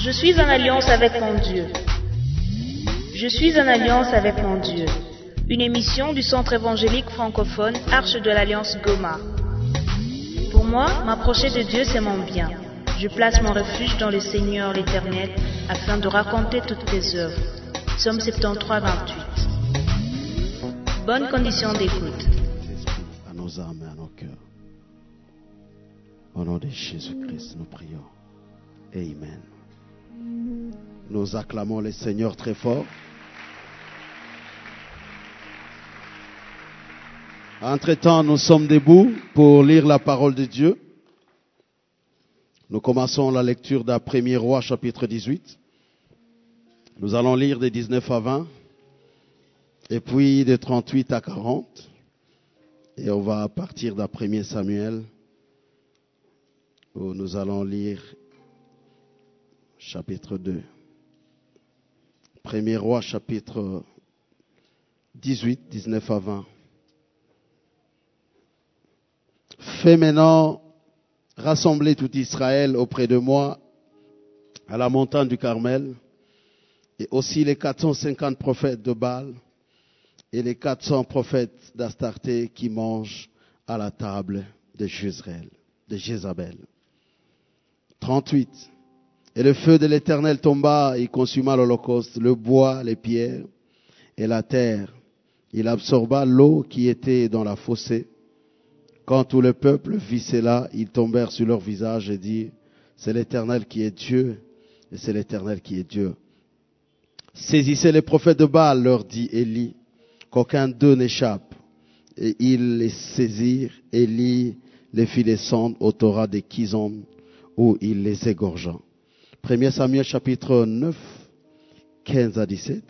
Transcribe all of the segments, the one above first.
Je suis en alliance avec mon Dieu. Je suis en alliance avec mon Dieu. Une émission du Centre évangélique francophone Arche de l'Alliance Goma. Pour moi, m'approcher de Dieu, c'est mon bien. Je place mon refuge dans le Seigneur l'Éternel afin de raconter toutes tes œuvres. Psaume 73, 28. Bonne condition d'écoute. À nos âmes et à nos cœurs. Au nom de Jésus-Christ, nous prions. Amen. Nous acclamons le Seigneur très fort. Entre-temps, nous sommes debout pour lire la parole de Dieu. Nous commençons la lecture d'un 1er Roi, chapitre 18. Nous allons lire de 19 à 20, et puis de 38 à 40. Et on va partir d'un 1er Samuel, où nous allons lire chapitre 2. 1er Roi, chapitre 18, 19 à 20. Fais maintenant rassembler tout Israël auprès de moi à la montagne du Carmel, et aussi les 450 prophètes de Baal et les 400 prophètes d'Astarté qui mangent à la table de Jézabel. 38. Et le feu de l'Éternel tomba et consuma l'holocauste, le bois, les pierres et la terre. Il absorba l'eau qui était dans la fossée. Quand tout le peuple vit cela, ils tombèrent sur leur visage et dirent, c'est l'Éternel qui est Dieu, et c'est l'Éternel qui est Dieu. Saisissez les prophètes de Baal, leur dit Élie, qu'aucun d'eux n'échappe. Et ils les saisirent. Élie les fit descendre au Torah de Kizon, où il les égorgea. 1 Samuel chapitre 9, 15 à 17.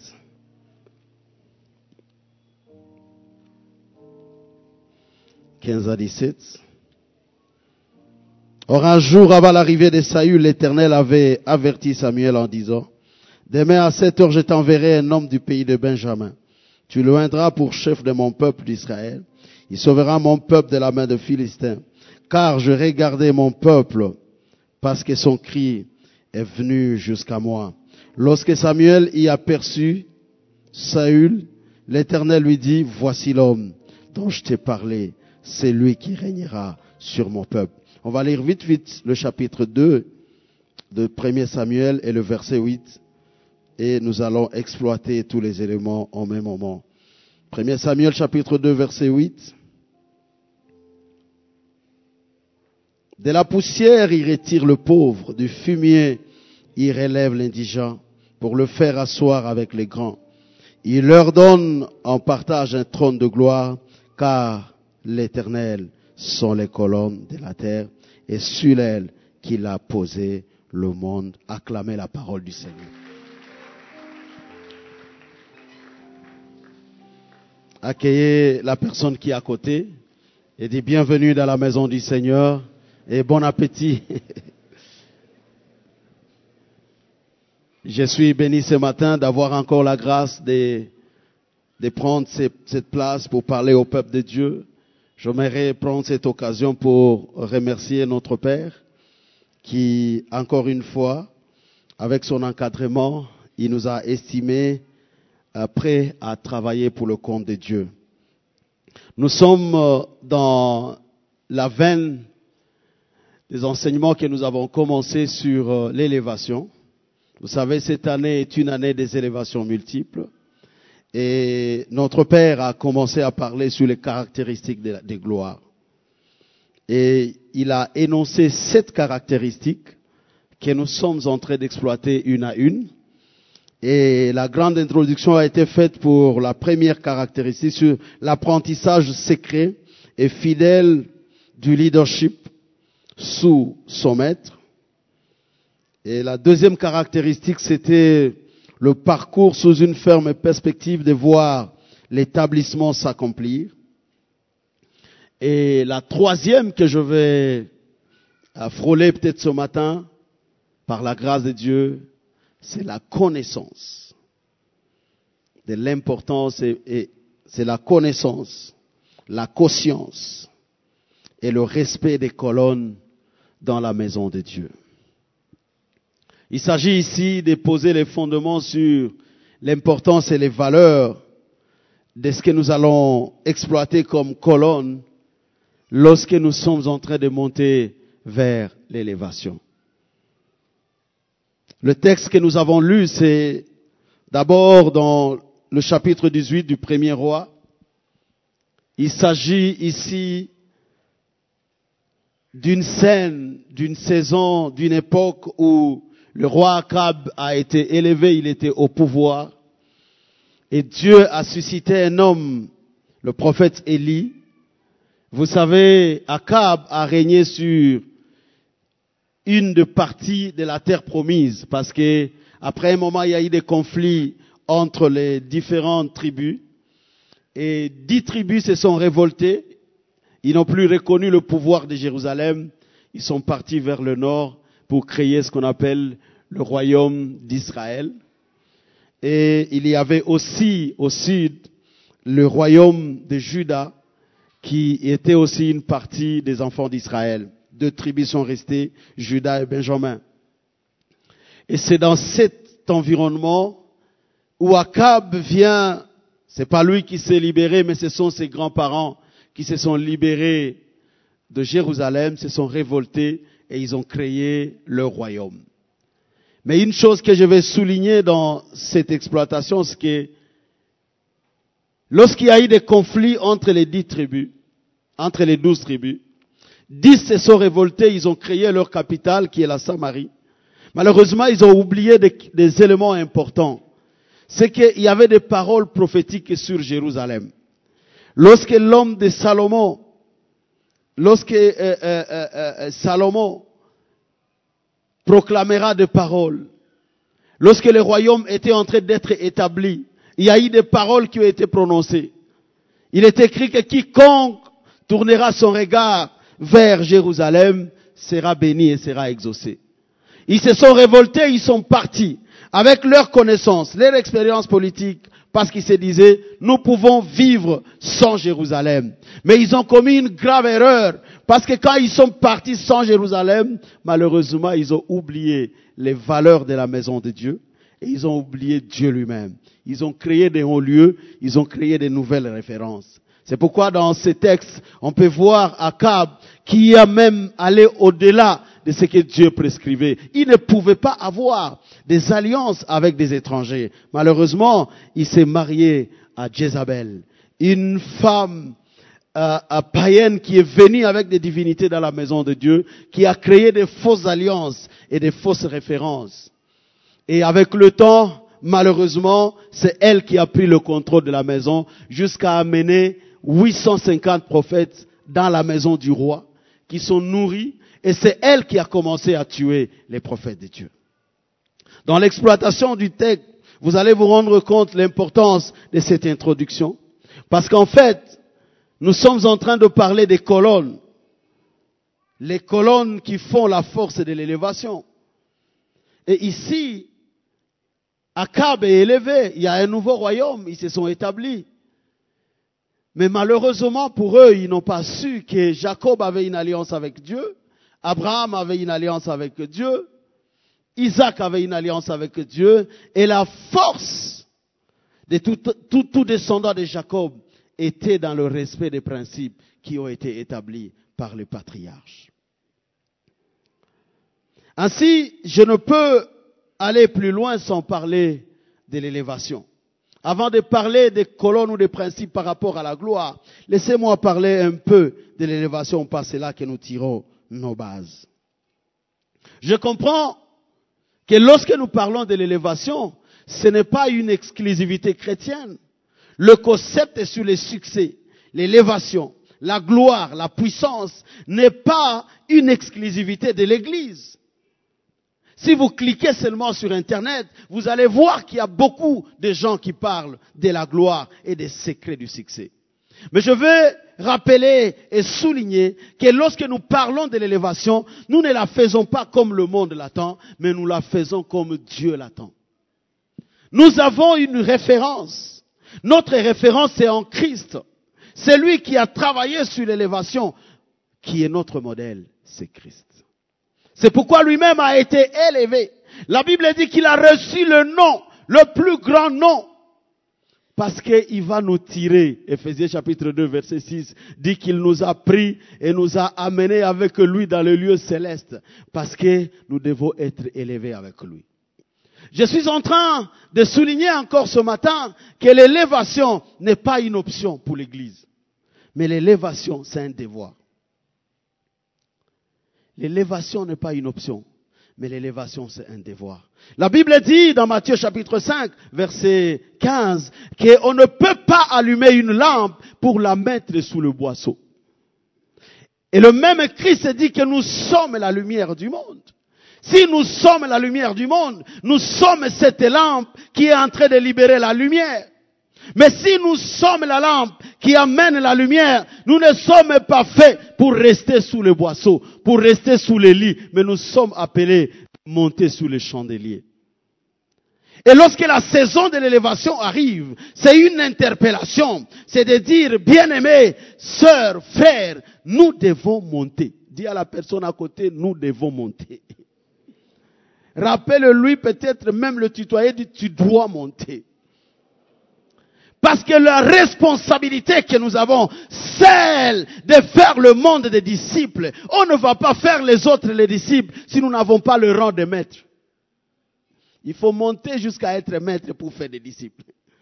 Or un jour avant l'arrivée de Saül, l'Éternel avait averti Samuel en disant, demain à 7 heures je t'enverrai un homme du pays de Benjamin. Tu le oindras pour chef de mon peuple d'Israël. Il sauvera mon peuple de la main de Philistins. Car je regardais mon peuple, parce que son cri est venu jusqu'à moi. Lorsque Samuel y aperçut Saül, l'Éternel lui dit, voici l'homme dont je t'ai parlé. C'est lui qui régnera sur mon peuple. On va lire vite le chapitre 2 de 1 Samuel et le verset 8. Et nous allons exploiter tous les éléments en même moment. 1 Samuel chapitre 2 verset 8. De la poussière, il retire le pauvre. Du fumier, il relève l'indigent pour le faire asseoir avec les grands. Il leur donne en partage un trône de gloire, car l'Éternel sont les colonnes de la terre, et sur elles qu'il a posé le monde. Acclamez la parole du Seigneur. Accueillez la personne qui est à côté et dites bienvenue dans la maison du Seigneur et bon appétit. Je suis béni ce matin d'avoir encore la grâce de prendre cette place pour parler au peuple de Dieu. J'aimerais prendre cette occasion pour remercier notre Père qui, encore une fois, avec son encadrement, il nous a estimés prêts à travailler pour le compte de Dieu. Nous sommes dans la veine des enseignements que nous avons commencé sur l'élévation. Vous savez, cette année est une année des élévations multiples. Et notre Père a commencé à parler sur les caractéristiques des gloires. Et il a énoncé 7 caractéristiques que nous sommes en train d'exploiter une à une. Et la grande introduction a été faite pour la première caractéristique sur l'apprentissage secret et fidèle du leadership sous son maître. Et la deuxième caractéristique, c'était le parcours sous une ferme perspective de voir l'établissement s'accomplir. Et la troisième que je vais frôler peut-être ce matin, par la grâce de Dieu, c'est la connaissance. De l'importance, et c'est la connaissance, la conscience et le respect des colonnes dans la maison de Dieu. Il s'agit ici de poser les fondements sur l'importance et les valeurs de ce que nous allons exploiter comme colonne lorsque nous sommes en train de monter vers l'élévation. Le texte que nous avons lu, c'est d'abord dans le chapitre 18 du premier roi. Il s'agit ici d'une scène, d'une saison, d'une époque où le roi Akab a été élevé, il était au pouvoir. Et Dieu a suscité un homme, le prophète Élie. Vous savez, Akab a régné sur une des parties de la terre promise, parce que après un moment, il y a eu des conflits entre les différentes tribus. Et 10 tribus se sont révoltées. Ils n'ont plus reconnu le pouvoir de Jérusalem. Ils sont partis vers le nord pour créer ce qu'on appelle le royaume d'Israël. Et il y avait aussi au sud le royaume de Juda, qui était aussi une partie des enfants d'Israël. 2 tribus sont restées, Juda et Benjamin. Et c'est dans cet environnement où Akab vient, c'est pas lui qui s'est libéré, mais ce sont ses grands-parents qui se sont libérés de Jérusalem, se sont révoltés et ils ont créé leur royaume. Mais une chose que je vais souligner dans cette exploitation, c'est que lorsqu'il y a eu des conflits entre les 10 tribus, entre les 12 tribus, 10 se sont révoltés, ils ont créé leur capitale qui est la Samarie. Malheureusement, ils ont oublié des éléments importants. C'est qu'il y avait des paroles prophétiques sur Jérusalem. Lorsque l'homme de Salomon, Salomon proclamera des paroles, lorsque le royaume était en train d'être établi, il y a eu des paroles qui ont été prononcées. Il est écrit que quiconque tournera son regard vers Jérusalem sera béni et sera exaucé. Ils se sont révoltés, ils sont partis avec leur connaissance, leur expérience politique, parce qu'ils se disaient, nous pouvons vivre sans Jérusalem. Mais ils ont commis une grave erreur, parce que quand ils sont partis sans Jérusalem, malheureusement, ils ont oublié les valeurs de la maison de Dieu, et ils ont oublié Dieu lui-même. Ils ont créé des hauts lieux, ils ont créé des nouvelles références. C'est pourquoi dans ces textes, on peut voir Akab qui a même allé au-delà de ce que Dieu prescrivait. Il ne pouvait pas avoir des alliances avec des étrangers. Malheureusement, il s'est marié à Jézabel, une femme païenne qui est venue avec des divinités dans la maison de Dieu, qui a créé des fausses alliances et des fausses références. Et avec le temps, malheureusement, c'est elle qui a pris le contrôle de la maison jusqu'à amener 850 prophètes dans la maison du roi qui sont nourris, et c'est elle qui a commencé à tuer les prophètes de Dieu. Dans l'exploitation du texte, vous allez vous rendre compte de l'importance de cette introduction, parce qu'en fait, nous sommes en train de parler des colonnes, les colonnes qui font la force de l'élévation. Et ici, Akab est élevé, il y a un nouveau royaume, ils se sont établis. Mais malheureusement pour eux, ils n'ont pas su que Jacob avait une alliance avec Dieu, Abraham avait une alliance avec Dieu, Isaac avait une alliance avec Dieu, et la force de tout descendant de Jacob était dans le respect des principes qui ont été établis par les patriarches. Ainsi, je ne peux aller plus loin sans parler de l'élévation. Avant de parler des colonnes ou des principes par rapport à la gloire, laissez-moi parler un peu de l'élévation, parce que c'est là que nous tirons nos bases. Je comprends que lorsque nous parlons de l'élévation, ce n'est pas une exclusivité chrétienne. Le concept est sur le succès, l'élévation, la gloire, la puissance n'est pas une exclusivité de l'Église. Si vous cliquez seulement sur Internet, vous allez voir qu'il y a beaucoup de gens qui parlent de la gloire et des secrets du succès. Mais je veux rappeler et souligner que lorsque nous parlons de l'élévation, nous ne la faisons pas comme le monde l'attend, mais nous la faisons comme Dieu l'attend. Nous avons une référence. Notre référence est en Christ. C'est lui qui a travaillé sur l'élévation, qui est notre modèle, c'est Christ. C'est pourquoi lui-même a été élevé. La Bible dit qu'il a reçu le nom, le plus grand nom. Parce qu'il va nous tirer. Éphésiens chapitre 2 verset 6 dit qu'il nous a pris et nous a amenés avec lui dans le lieu céleste. Parce que nous devons être élevés avec lui. Je suis en train de souligner encore ce matin que l'élévation n'est pas une option pour l'Église. Mais l'élévation, c'est un devoir. L'élévation n'est pas une option. Mais l'élévation, c'est un devoir. La Bible dit dans Matthieu chapitre 5, verset 15, qu'on ne peut pas allumer une lampe pour la mettre sous le boisseau. Et le même Christ dit que nous sommes la lumière du monde. Si nous sommes la lumière du monde, nous sommes cette lampe qui est en train de libérer la lumière. Mais si nous sommes la lampe qui amène la lumière, nous ne sommes pas faits pour rester sous le boisseau, pour rester sous les lits, mais nous sommes appelés à monter sous les chandeliers. Et lorsque la saison de l'élévation arrive, c'est une interpellation. C'est de dire, bien-aimés, sœurs, frères, nous devons monter. Dis à la personne à côté, nous devons monter. Rappelle-lui peut-être même le tutoyer, dit, tu dois monter. Parce que la responsabilité que nous avons, celle de faire le monde des disciples. On ne va pas faire les autres les disciples si nous n'avons pas le rang de maître. Il faut monter jusqu'à être maître pour faire des disciples.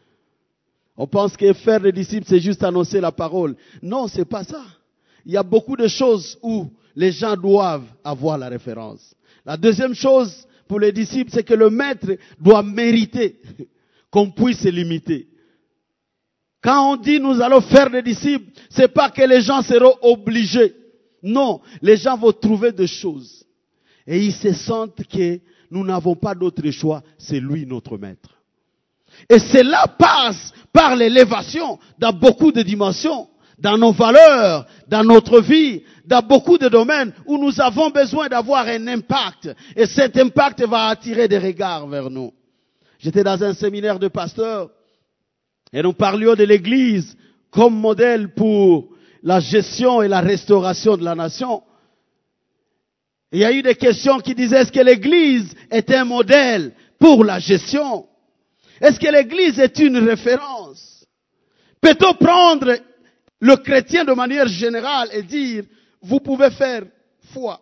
On pense que faire des disciples, c'est juste annoncer la parole. Non, c'est pas ça. Il y a beaucoup de choses où les gens doivent avoir la référence. La deuxième chose pour les disciples, c'est que le maître doit mériter qu'on puisse l'imiter. Quand on dit nous allons faire des disciples, c'est pas que les gens seront obligés. Non, les gens vont trouver des choses. Et ils se sentent que nous n'avons pas d'autre choix, c'est lui notre maître. Et cela passe par l'élévation dans beaucoup de dimensions, dans nos valeurs, dans notre vie, dans beaucoup de domaines où nous avons besoin d'avoir un impact. Et cet impact va attirer des regards vers nous. J'étais dans un séminaire de pasteurs. Et nous parlions de l'Église comme modèle pour la gestion et la restauration de la nation. Il y a eu des questions qui disaient, est-ce que l'Église est un modèle pour la gestion? Est-ce que l'Église est une référence? Peut-on prendre le chrétien de manière générale et dire, vous pouvez faire foi?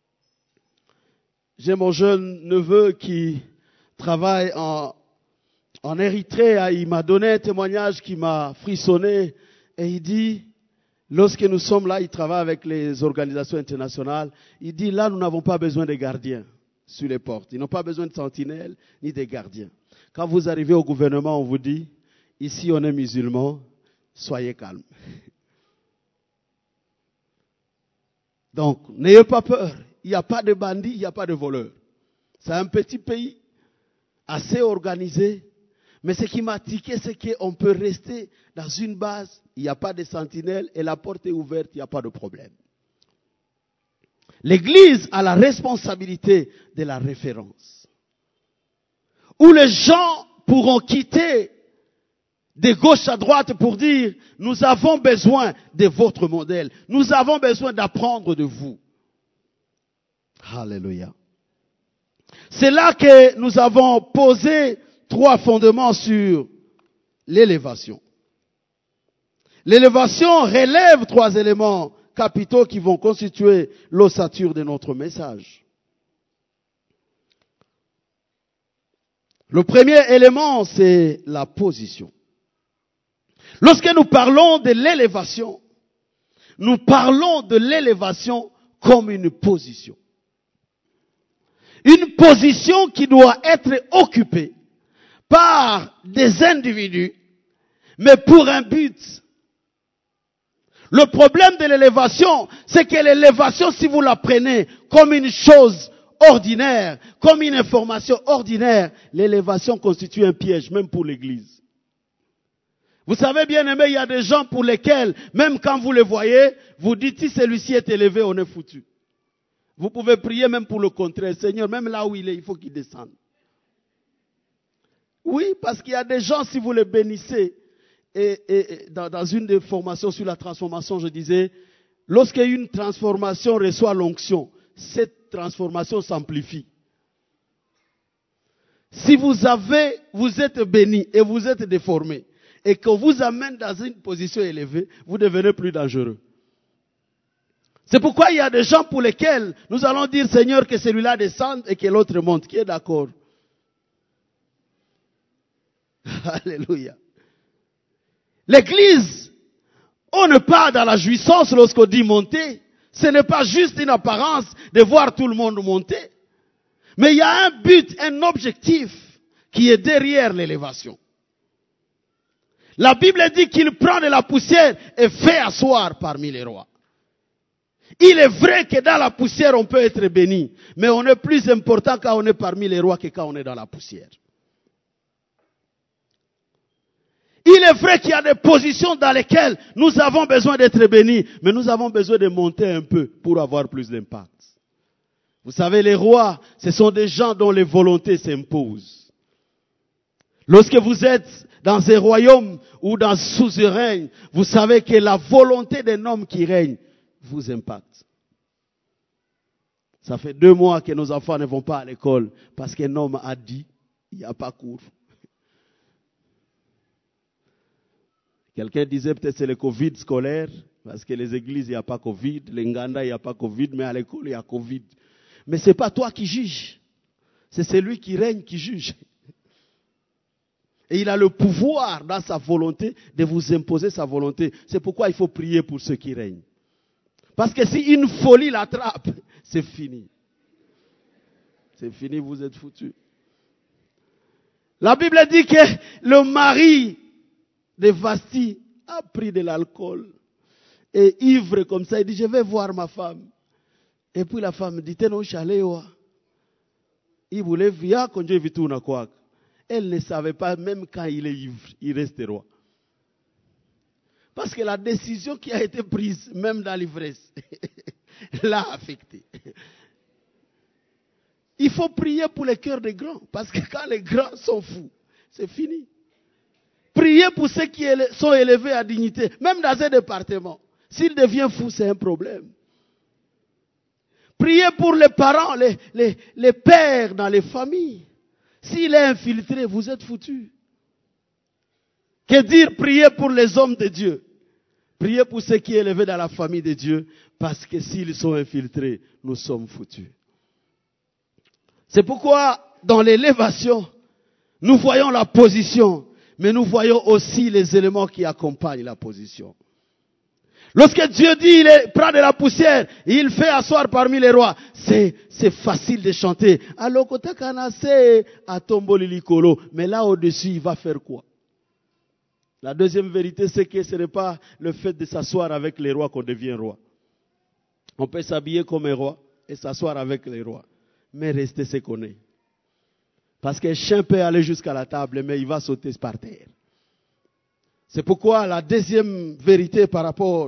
J'ai mon jeune neveu qui travaille en Érythrée, il m'a donné un témoignage qui m'a frissonné et il dit, lorsque nous sommes là, il travaille avec les organisations internationales, il dit là nous n'avons pas besoin de gardiens sur les portes, ils n'ont pas besoin de sentinelles ni de gardiens. Quand vous arrivez au gouvernement, on vous dit, ici on est musulmans, soyez calmes. Donc n'ayez pas peur, il n'y a pas de bandits, il n'y a pas de voleurs. C'est un petit pays assez organisé. Mais ce qui m'a tiqué, c'est qu'on peut rester dans une base, il n'y a pas de sentinelle et la porte est ouverte, il n'y a pas de problème. L'Église a la responsabilité de la référence. Où les gens pourront quitter de gauche à droite pour dire, nous avons besoin de votre modèle. Nous avons besoin d'apprendre de vous. Alléluia. C'est là que nous avons posé 3 fondements sur l'élévation. L'élévation relève 3 éléments capitaux qui vont constituer l'ossature de notre message. Le premier élément, c'est la position. Lorsque nous parlons de l'élévation, nous parlons de l'élévation comme une position. Une position qui doit être occupée par des individus, mais pour un but. Le problème de l'élévation, c'est que l'élévation, si vous la prenez comme une chose ordinaire, comme une information ordinaire, l'élévation constitue un piège, même pour l'Église. Vous savez bien aimé, il y a des gens pour lesquels, même quand vous les voyez, vous dites, si celui-ci est élevé, on est foutu. Vous pouvez prier même pour le contraire. Seigneur, même là où il est, il faut qu'il descende. Oui, parce qu'il y a des gens, si vous les bénissez, et dans une des formations sur la transformation, je disais, lorsqu'une transformation reçoit l'onction, cette transformation s'amplifie. Si vous êtes béni et vous êtes déformé, et qu'on vous amène dans une position élevée, vous devenez plus dangereux. C'est pourquoi il y a des gens pour lesquels nous allons dire, Seigneur, que celui-là descende et que l'autre monte. Qui est d'accord? Alléluia. L'église, on n'est pas dans la jouissance lorsqu'on dit monter. Ce n'est pas juste une apparence de voir tout le monde monter. Mais il y a un but, un objectif qui est derrière l'élévation. La Bible dit qu'il prend de la poussière et fait asseoir parmi les rois. Il est vrai que dans la poussière on peut être béni, mais on est plus important quand on est parmi les rois que quand on est dans la poussière. Il est vrai qu'il y a des positions dans lesquelles nous avons besoin d'être bénis, mais nous avons besoin de monter un peu pour avoir plus d'impact. Vous savez, les rois, ce sont des gens dont les volontés s'imposent. Lorsque vous êtes dans un royaume ou sous un règne, vous savez que la volonté d'un homme qui règne vous impacte. Ça fait 2 mois que nos enfants ne vont pas à l'école parce qu'un homme a dit, il n'y a pas cours. Quelqu'un disait peut-être c'est le Covid scolaire, parce que les églises, il n'y a pas Covid, les Nganda, il n'y a pas Covid, mais à l'école, il y a Covid. Mais ce n'est pas toi qui juges, c'est celui qui règne qui juge. Et il a le pouvoir dans sa volonté de vous imposer sa volonté. C'est pourquoi il faut prier pour ceux qui règnent. Parce que si une folie l'attrape, c'est fini. C'est fini, vous êtes foutus. La Bible dit que le mari de Vasti a pris de l'alcool. Et ivre comme ça, il dit, je vais voir ma femme. Et puis la femme dit, t'es non chalewa. Il voulait via quand je vis tout na quoi. Elle ne savait pas, même quand il est ivre, il reste roi. Parce que la décision qui a été prise, même dans l'ivresse, l'a affecté. Il faut prier pour les cœurs des grands. Parce que quand les grands sont fous, c'est fini. Priez pour ceux qui sont élevés à dignité, même dans un département. S'il devient fou, c'est un problème. Priez pour les parents, les pères dans les familles. S'il est infiltré, vous êtes foutus. Que dire prier pour les hommes de Dieu? Priez pour ceux qui sont élevés dans la famille de Dieu, parce que s'ils sont infiltrés, nous sommes foutus. C'est pourquoi, dans l'élévation, nous voyons la position, mais nous voyons aussi les éléments qui accompagnent la position. Lorsque Dieu dit, il prend de la poussière, et il fait asseoir parmi les rois, c'est facile de chanter. Alors, mais là au-dessus, il va faire quoi? La deuxième vérité, c'est que ce n'est pas le fait de s'asseoir avec les rois qu'on devient roi. On peut s'habiller comme un roi et s'asseoir avec les rois, mais rester ce qu'on est. Parce qu'un chien peut aller jusqu'à la table, mais il va sauter par terre. C'est pourquoi la deuxième vérité par rapport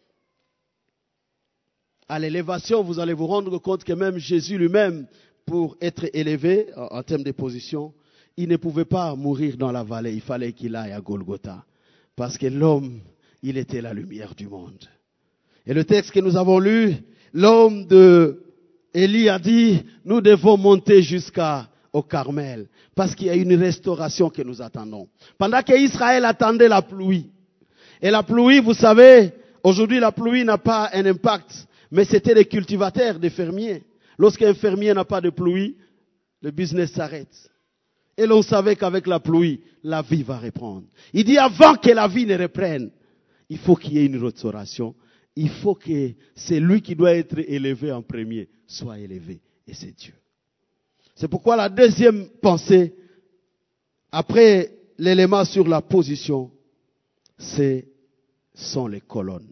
à l'élévation, vous allez vous rendre compte que même Jésus lui-même, pour être élevé en termes de position, il ne pouvait pas mourir dans la vallée. Il fallait qu'il aille à Golgotha. Parce que l'homme, il était la lumière du monde. Et le texte que nous avons lu, l'homme de Élie a dit, nous devons monter jusqu'au Carmel. Parce qu'il y a une restauration que nous attendons. Pendant qu'Israël attendait la pluie. Et la pluie, vous savez, aujourd'hui la pluie n'a pas un impact. Mais c'était les cultivateurs, des fermiers. Lorsqu'un fermier n'a pas de pluie, le business s'arrête. Et l'on savait qu'avec la pluie, la vie va reprendre. Il dit avant que la vie ne reprenne, il faut qu'il y ait une restauration. Il faut que celui qui doit être élevé en premier soit élevé. Et c'est Dieu. C'est pourquoi la deuxième pensée, après l'élément sur la position, sont les colonnes.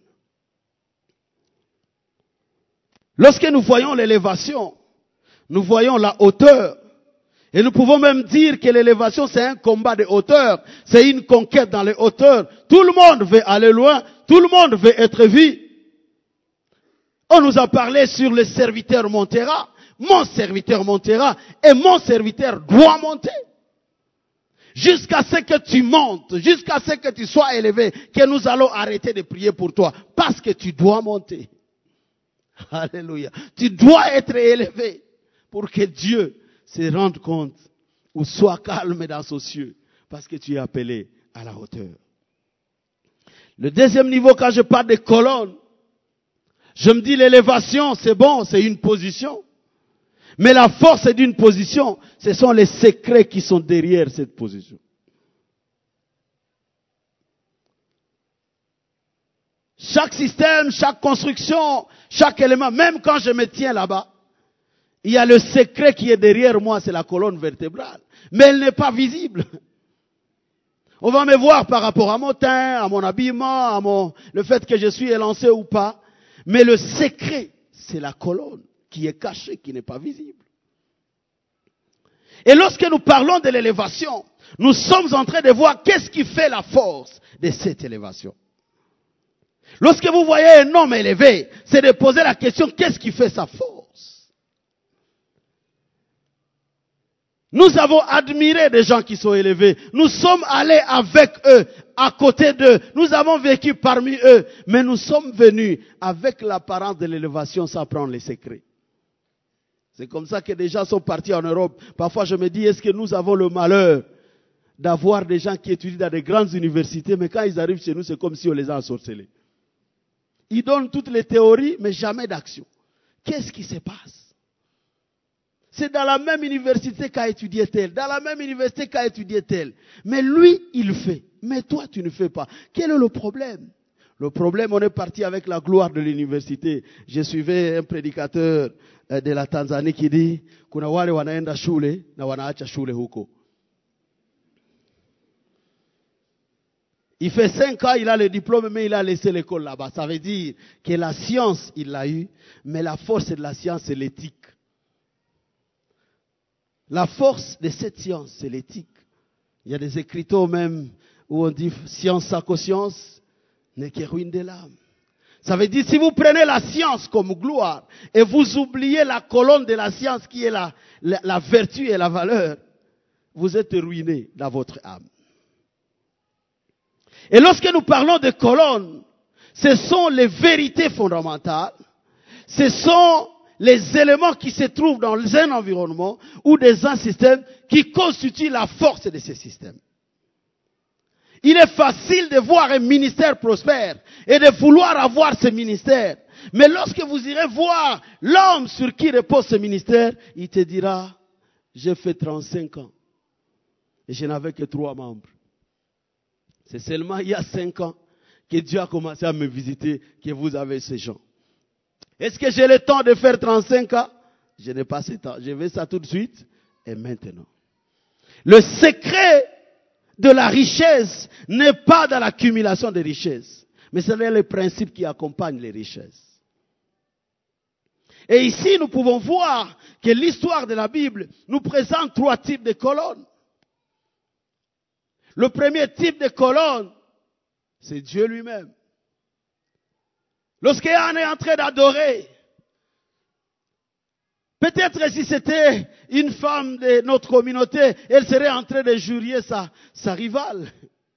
Lorsque nous voyons l'élévation, nous voyons la hauteur. Et nous pouvons même dire que l'élévation, c'est un combat de hauteur. C'est une conquête dans les hauteurs. Tout le monde veut aller loin. Tout le monde veut être vu. On nous a parlé sur le serviteur montera. Mon serviteur montera. Et mon serviteur doit monter. Jusqu'à ce que tu montes. Jusqu'à ce que tu sois élevé. Que nous allons arrêter de prier pour toi. Parce que tu dois monter. Alléluia. Tu dois être élevé. Pour que Dieu se rende compte ou sois calme dans ce cieux, parce que tu es appelé à la hauteur. Le deuxième niveau, quand je parle des colonnes, je me dis l'élévation, c'est bon, c'est une position. Mais la force d'une position, ce sont les secrets qui sont derrière cette position. Chaque système, chaque construction, chaque élément, même quand je me tiens là-bas, il y a le secret qui est derrière moi, c'est la colonne vertébrale. Mais elle n'est pas visible. On va me voir par rapport à mon teint, à mon habillement, le fait que je suis élancé ou pas. Mais le secret, c'est la colonne qui est cachée, qui n'est pas visible. Et lorsque nous parlons de l'élévation, nous sommes en train de voir qu'est-ce qui fait la force de cette élévation. Lorsque vous voyez un homme élevé, c'est de poser la question, qu'est-ce qui fait sa force? Nous avons admiré des gens qui sont élevés. Nous sommes allés avec eux, à côté d'eux. Nous avons vécu parmi eux. Mais nous sommes venus avec l'apparence de l'élévation sans prendre les secrets. C'est comme ça que des gens sont partis en Europe. Parfois je me dis, est-ce que nous avons le malheur d'avoir des gens qui étudient dans des grandes universités, mais quand ils arrivent chez nous, c'est comme si on les a ensorcelés. Ils donnent toutes les théories, mais jamais d'action. Qu'est-ce qui se passe? C'est dans la même université qu'a étudié tel, dans la même université qu'a étudié tel. Mais lui, il fait. Mais toi, tu ne fais pas. Quel est le problème? Le problème, on est parti avec la gloire de l'université. Je suivais un prédicateur de la Tanzanie qui dit, kuna wale wanaenda shule na wanaacha shule huko. Il fait 5 ans, il a le diplôme, mais il a laissé l'école là-bas. Ça veut dire que la science, il l'a eu, mais la force de la science, c'est l'éthique. La force de cette science, c'est l'éthique. Il y a des écriteaux même où on dit science sans conscience n'est que ruine de l'âme. Ça veut dire si vous prenez la science comme gloire et vous oubliez la colonne de la science qui est la vertu et la valeur, vous êtes ruiné dans votre âme. Et lorsque nous parlons de colonnes, ce sont les vérités fondamentales, ce sont les éléments qui se trouvent dans un environnement ou dans un système qui constituent la force de ce système. Il est facile de voir un ministère prospère et de vouloir avoir ce ministère. Mais lorsque vous irez voir l'homme sur qui repose ce ministère, il te dira, j'ai fait 35 ans et je n'avais que 3 membres. C'est seulement il y a 5 ans que Dieu a commencé à me visiter que vous avez ces gens. Est-ce que j'ai le temps de faire 35 ans? Je n'ai pas ce temps. Je vais ça tout de suite et maintenant. Le secret de la richesse n'est pas dans l'accumulation des richesses, mais c'est le principe qui accompagne les richesses. Et ici, nous pouvons voir que l'histoire de la Bible nous présente 3 types de colonnes. Le premier type de colonne, c'est Dieu lui-même. Lorsqu'Anne est en train d'adorer, peut-être si c'était une femme de notre communauté, elle serait en train de jurer sa rivale.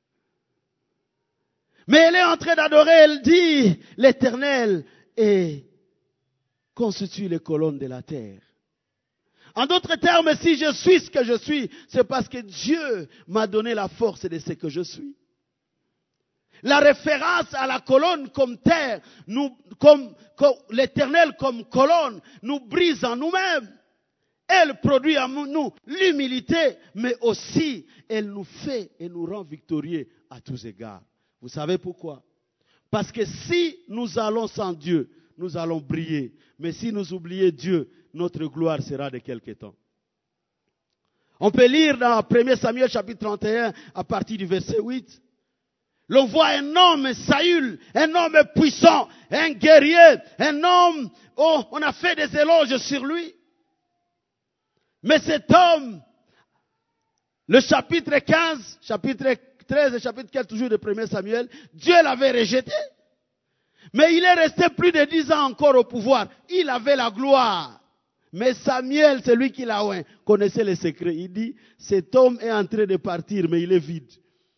Mais elle est en train d'adorer, elle dit, l'Éternel constitue les colonnes de la terre. En d'autres termes, si je suis ce que je suis, c'est parce que Dieu m'a donné la force de ce que je suis. La référence à la colonne comme terre, comme l'Éternel comme colonne, nous brise en nous-mêmes. Elle produit en nous l'humilité, mais aussi elle nous fait et nous rend victorieux à tous égards. Vous savez pourquoi? Parce que si nous allons sans Dieu, nous allons briller. Mais si nous oublions Dieu, notre gloire sera de quelque temps. On peut lire dans 1 Samuel chapitre 31 à partir du verset 8. L'on voit un homme, Saül, un homme puissant, un guerrier, un homme, on a fait des éloges sur lui. Mais cet homme, le chapitre 15, chapitre 13 et chapitre 15 toujours de 1 Samuel, Dieu l'avait rejeté. Mais il est resté plus de 10 ans encore au pouvoir. Il avait la gloire. Mais Samuel, celui qui l'a oint, connaissait les secrets. Il dit, cet homme est en train de partir, mais il est vide.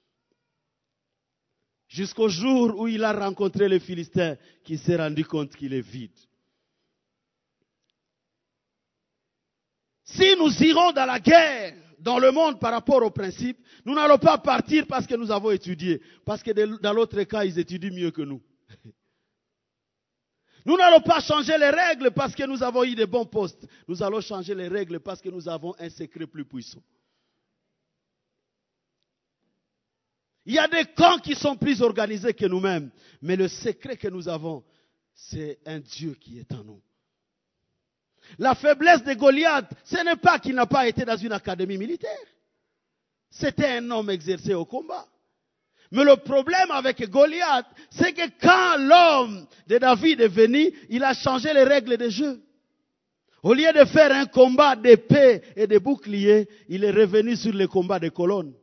Jusqu'au jour où il a rencontré les Philistins, qui s'est rendu compte qu'il est vide. Si nous irons dans la guerre dans le monde par rapport aux principes, nous n'allons pas partir parce que nous avons étudié. Parce que dans l'autre cas, ils étudient mieux que nous. Nous n'allons pas changer les règles parce que nous avons eu des bons postes. Nous allons changer les règles parce que nous avons un secret plus puissant. Il y a des camps qui sont plus organisés que nous-mêmes. Mais le secret que nous avons, c'est un Dieu qui est en nous. La faiblesse de Goliath, ce n'est pas qu'il n'a pas été dans une académie militaire. C'était un homme exercé au combat. Mais le problème avec Goliath, c'est que quand l'homme de David est venu, il a changé les règles de jeu. Au lieu de faire un combat d'épée et de bouclier, il est revenu sur le combat de colonnes.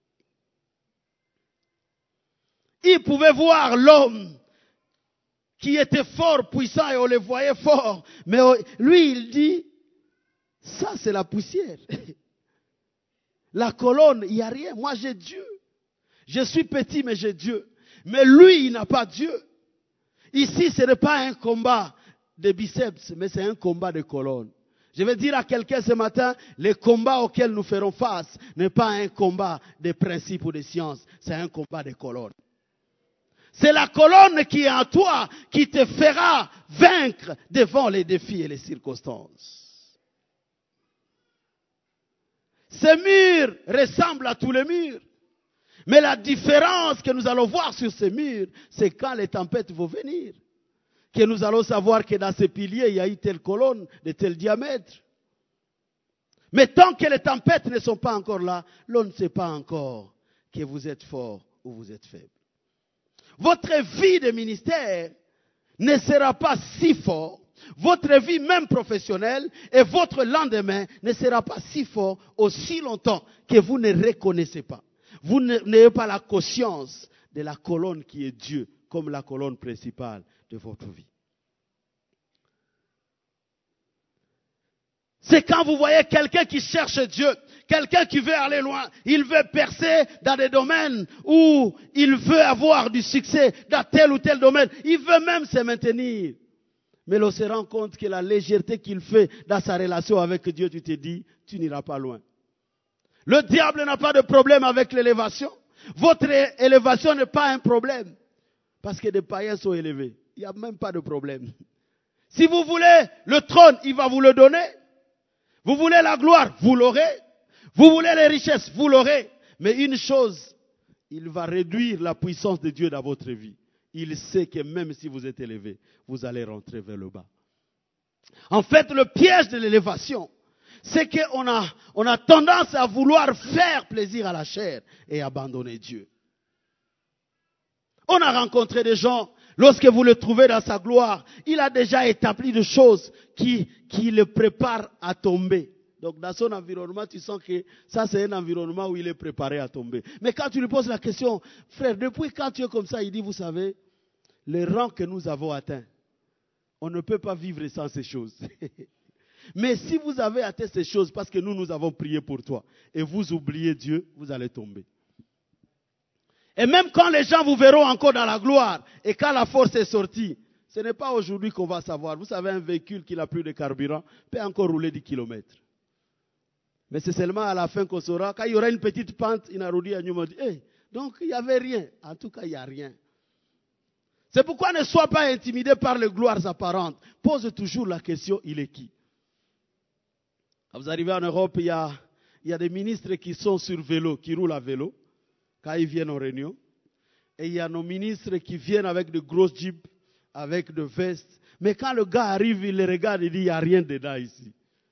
Il pouvait voir l'homme qui était fort, puissant, et on le voyait fort. Mais lui, il dit, ça c'est la poussière. La colonne, il n'y a rien. Moi j'ai Dieu. Je suis petit, mais j'ai Dieu. Mais lui, il n'a pas Dieu. Ici, ce n'est pas un combat de biceps, mais c'est un combat de colonne. Je vais dire à quelqu'un ce matin, le combat auquel nous ferons face n'est pas un combat de principes ou de sciences, c'est un combat de colonne. C'est la colonne qui est en toi qui te fera vaincre devant les défis et les circonstances. Ces murs ressemblent à tous les murs. Mais la différence que nous allons voir sur ces murs, c'est quand les tempêtes vont venir. Que nous allons savoir que dans ces piliers, il y a eu telle colonne de tel diamètre. Mais tant que les tempêtes ne sont pas encore là, l'on ne sait pas encore que vous êtes fort ou vous êtes faible. Votre vie de ministère ne sera pas si fort. Votre vie même professionnelle et votre lendemain ne sera pas si fort aussi longtemps que vous ne reconnaissez pas. Vous n'ayez pas la conscience de la colonne qui est Dieu comme la colonne principale de votre vie. C'est quand vous voyez quelqu'un qui cherche Dieu, quelqu'un qui veut aller loin, il veut percer dans des domaines où il veut avoir du succès dans tel ou tel domaine, il veut même se maintenir. Mais l'on se rend compte que la légèreté qu'il fait dans sa relation avec Dieu, tu te dis, tu n'iras pas loin. Le diable n'a pas de problème avec l'élévation. Votre élévation n'est pas un problème. Parce que des païens sont élevés. Il n'y a même pas de problème. Si vous voulez le trône, il va vous le donner. Vous voulez la gloire, vous l'aurez. Vous voulez les richesses, vous l'aurez. Mais une chose, il va réduire la puissance de Dieu dans votre vie. Il sait que même si vous êtes élevé, vous allez rentrer vers le bas. En fait, le piège de l'élévation, c'est qu'on a tendance à vouloir faire plaisir à la chair et abandonner Dieu. On a rencontré des gens, lorsque vous le trouvez dans sa gloire, il a déjà établi des choses qui le préparent à tomber. Donc dans son environnement, tu sens que ça c'est un environnement où il est préparé à tomber. Mais quand tu lui poses la question, frère, depuis quand tu es comme ça, il dit, vous savez, les rangs que nous avons atteints, on ne peut pas vivre sans ces choses. Mais si vous avez atteint ces choses parce que nous avons prié pour toi et vous oubliez Dieu, vous allez tomber. Et même quand les gens vous verront encore dans la gloire et quand la force est sortie, ce n'est pas aujourd'hui qu'on va savoir. Vous savez, un véhicule qui n'a plus de carburant peut encore rouler 10 km. Mais c'est seulement à la fin qu'on saura. Quand il y aura une petite pente, il a dit, hey, donc il n'y avait rien. En tout cas, il n'y a rien. C'est pourquoi ne sois pas intimidé par les gloires apparentes. Pose toujours la question, il est qui? Quand vous arrivez en Europe, il y a des ministres qui sont sur vélo, qui roulent à vélo, quand ils viennent en réunion. Et il y a nos ministres qui viennent avec de grosses jeeps, avec de vestes. Mais quand le gars arrive, il les regarde et dit, il n'y a rien dedans ici.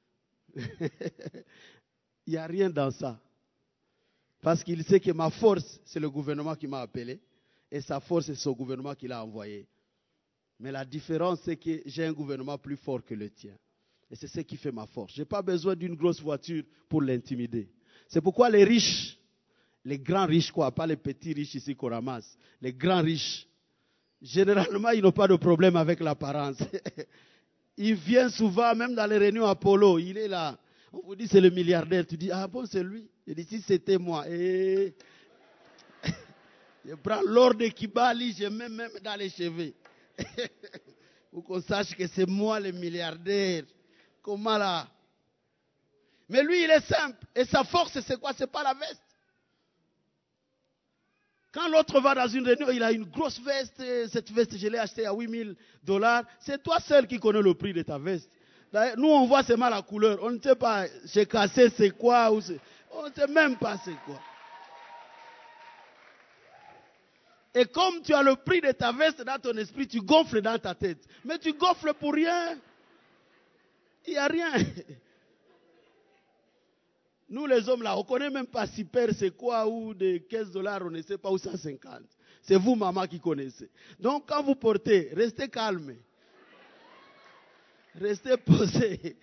Il n'y a rien dans ça. Parce qu'il sait que ma force, c'est le gouvernement qui m'a appelé. Et sa force, c'est son gouvernement qui l'a envoyé. Mais la différence, c'est que j'ai un gouvernement plus fort que le tien. Et c'est ce qui fait ma force. Je n'ai pas besoin d'une grosse voiture pour l'intimider. C'est pourquoi les riches, les grands riches quoi, pas les petits riches ici qu'on ramasse, les grands riches, généralement, ils n'ont pas de problème avec l'apparence. Il vient souvent, même dans les réunions Apollo, il est là. On vous dit c'est le milliardaire. Tu dis, ah bon, c'est lui. Je dis, si c'était moi. Et je prends l'or de Kibali, je mets même dans les cheveux. Pour qu'on sache que c'est moi le milliardaire. Comment là? Mais lui, il est simple. Et sa force, c'est quoi? C'est pas la veste. Quand l'autre va dans une réunion, il a une grosse veste. Cette veste, je l'ai achetée à $8,000. C'est toi seul qui connais le prix de ta veste. Nous, on voit seulement la couleur. On ne sait pas, j'ai cassé, c'est quoi. On ne sait même pas c'est quoi. Et comme tu as le prix de ta veste dans ton esprit, tu gonfles dans ta tête. Mais tu gonfles pour rien. Il n'y a rien. Nous, les hommes, là, on ne connaît même pas si père c'est quoi, ou de $15, on ne sait pas, ou 150. C'est vous, maman, qui connaissez. Donc, quand vous portez, restez calme. Restez posé.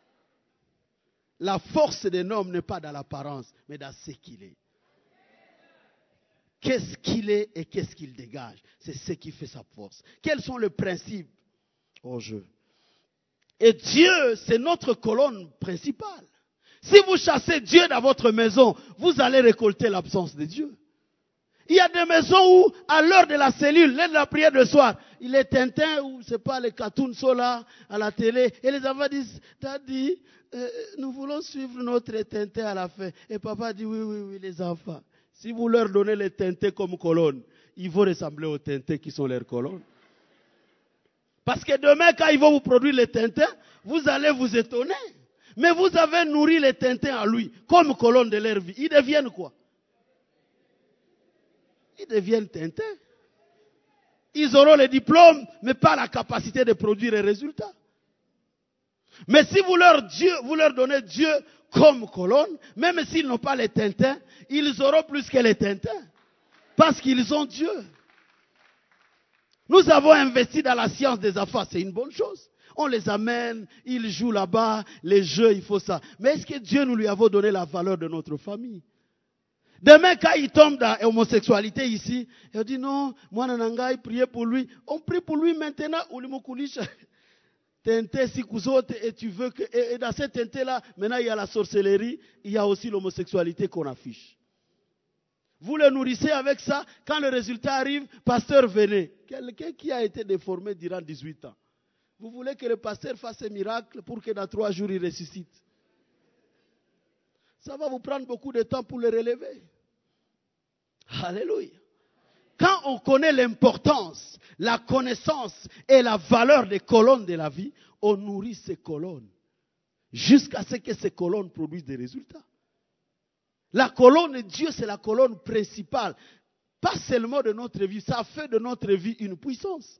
La force d'un homme n'est pas dans l'apparence, mais dans ce qu'il est. Qu'est-ce qu'il est et qu'est-ce qu'il dégage? C'est ce qui fait sa force. Quels sont les principes au jeu? Et Dieu, c'est notre colonne principale. Si vous chassez Dieu dans votre maison, vous allez récolter l'absence de Dieu. Il y a des maisons où, à l'heure de la cellule, l'heure de la prière de soir, il est Tintin ou, c'est pas, les cartoons sont là, à la télé, et les enfants disent, Daddy, nous voulons suivre notre Tintin à la fin. Et papa dit, oui, les enfants. Si vous leur donnez les Tintins comme colonne, ils vont ressembler aux Tintins qui sont leurs colonnes. Parce que demain, quand ils vont vous produire les Tintins, vous allez vous étonner. Mais vous avez nourri les Tintins à lui, comme colonne de leur vie. Ils deviennent quoi? Ils deviennent Tintins. Ils auront les diplômes, mais pas la capacité de produire les résultats. Mais si vous leur donnez Dieu comme colonne, même s'ils n'ont pas les Tintins, ils auront plus que les Tintins. Parce qu'ils ont Dieu. Nous avons investi dans la science des affaires, c'est une bonne chose. On les amène, ils jouent là-bas, les jeux, il faut ça. Mais est-ce que Dieu nous lui avons donné la valeur de notre famille? Demain, quand il tombe dans l'homosexualité ici, il dit non, moi, Nanangai, priez pour lui. On prie pour lui maintenant, ou le mokoulicha. Tinté, si cousote, et tu veux que, et dans cette tinté-là, maintenant, il y a la sorcellerie, il y a aussi l'homosexualité qu'on affiche. Vous le nourrissez avec ça, quand le résultat arrive, pasteur, venez. Quelqu'un qui a été déformé durant 18 ans. Vous voulez que le pasteur fasse un miracle pour que dans 3 jours, il ressuscite. Ça va vous prendre beaucoup de temps pour le relever. Alléluia. Quand on connaît l'importance, la connaissance et la valeur des colonnes de la vie, on nourrit ces colonnes jusqu'à ce que ces colonnes produisent des résultats. La colonne de Dieu, c'est la colonne principale. Pas seulement de notre vie, ça fait de notre vie une puissance.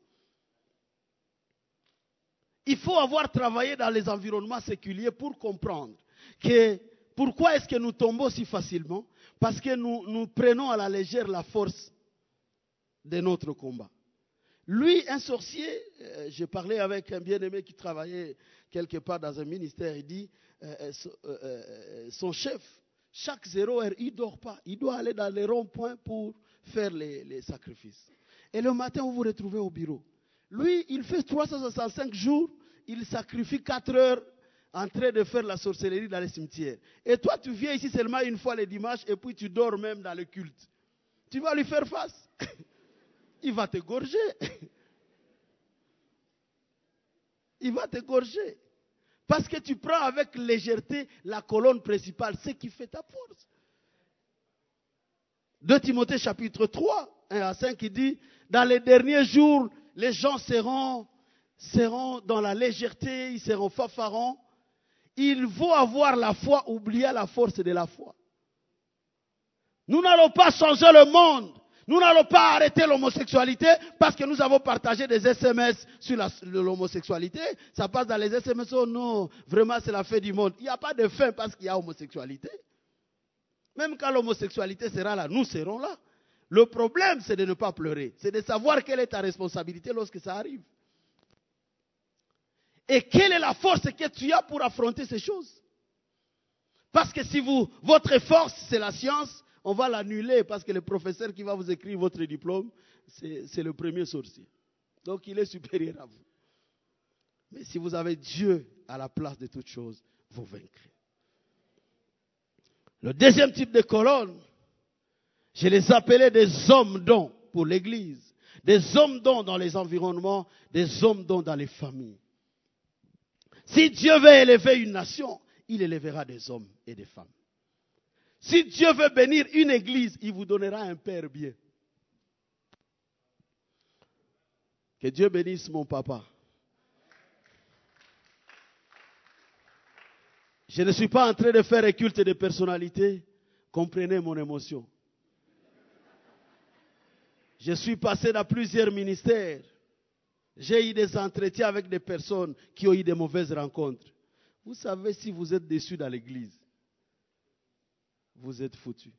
Il faut avoir travaillé dans les environnements séculiers pour comprendre que pourquoi est-ce que nous tombons si facilement? Parce que nous prenons à la légère la force de notre combat. Lui, un sorcier, j'ai parlé avec un bien-aimé qui travaillait quelque part dans un ministère, il dit, son chef, chaque 0 heure, il ne dort pas. Il doit aller dans les ronds-points pour faire les sacrifices. Et le matin, vous vous retrouvez au bureau. Lui, il fait 365 jours, il sacrifie 4 heures en train de faire la sorcellerie dans les cimetières. Et toi, tu viens ici seulement une fois le dimanche et puis tu dors même dans le culte. Tu vas lui faire face. Il va te gorger. Il va te gorger. Parce que tu prends avec légèreté la colonne principale, ce qui fait ta force. 2 Timothée chapitre 3, 1 à 5, il dit, dans les derniers jours, les gens seront dans la légèreté, ils seront fanfarons. Il faut avoir la foi, oublier la force de la foi. Nous n'allons pas changer le monde. Nous n'allons pas arrêter l'homosexualité parce que nous avons partagé des SMS sur l'homosexualité. Ça passe dans les SMS. Oh non, vraiment c'est la fin du monde. Il n'y a pas de fin parce qu'il y a homosexualité. Même quand l'homosexualité sera là, nous serons là. Le problème, c'est de ne pas pleurer. C'est de savoir quelle est ta responsabilité lorsque ça arrive. Et quelle est la force que tu as pour affronter ces choses? Parce que si votre force, c'est la science, on va l'annuler parce que le professeur qui va vous écrire votre diplôme, c'est le premier sorcier. Donc il est supérieur à vous. Mais si vous avez Dieu à la place de toutes choses, vous vaincrez. Le deuxième type de colonne, je les appelais des hommes dons pour l'église. Des hommes dons dans les environnements, des hommes dons dans les familles. Si Dieu veut élever une nation, il élèvera des hommes et des femmes. Si Dieu veut bénir une église, il vous donnera un père bien. Que Dieu bénisse mon papa. Je ne suis pas en train de faire un culte de personnalité. Comprenez mon émotion. Je suis passé dans plusieurs ministères. J'ai eu des entretiens avec des personnes qui ont eu des mauvaises rencontres. Vous savez, si vous êtes déçus dans l'église, vous êtes foutus.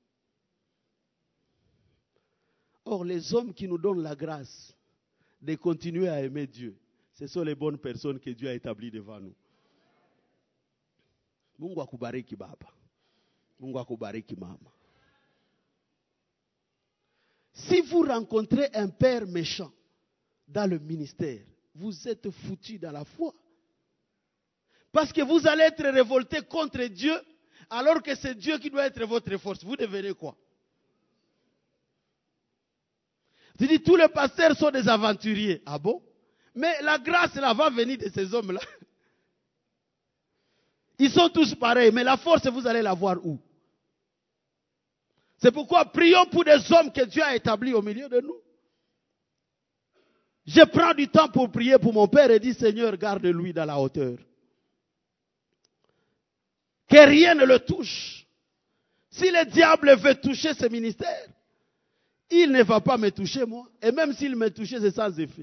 Or, les hommes qui nous donnent la grâce de continuer à aimer Dieu, ce sont les bonnes personnes que Dieu a établies devant nous. Mungu akubariki baba. Mungu akubariki mama. Si vous rencontrez un père méchant dans le ministère, vous êtes foutus dans la foi. Parce que vous allez être révolté contre Dieu, alors que c'est Dieu qui doit être votre force. Vous devenez quoi? Tu dis, tous les pasteurs sont des aventuriers. Ah bon? Mais la grâce là va venir de ces hommes-là. Ils sont tous pareils, mais la force, vous allez la voir où? C'est pourquoi prions pour des hommes que Dieu a établis au milieu de nous. Je prends du temps pour prier pour mon père et dis, Seigneur, garde-lui dans la hauteur. Que rien ne le touche. Si le diable veut toucher ce ministère, il ne va pas me toucher moi. Et même s'il me touchait, c'est sans effet.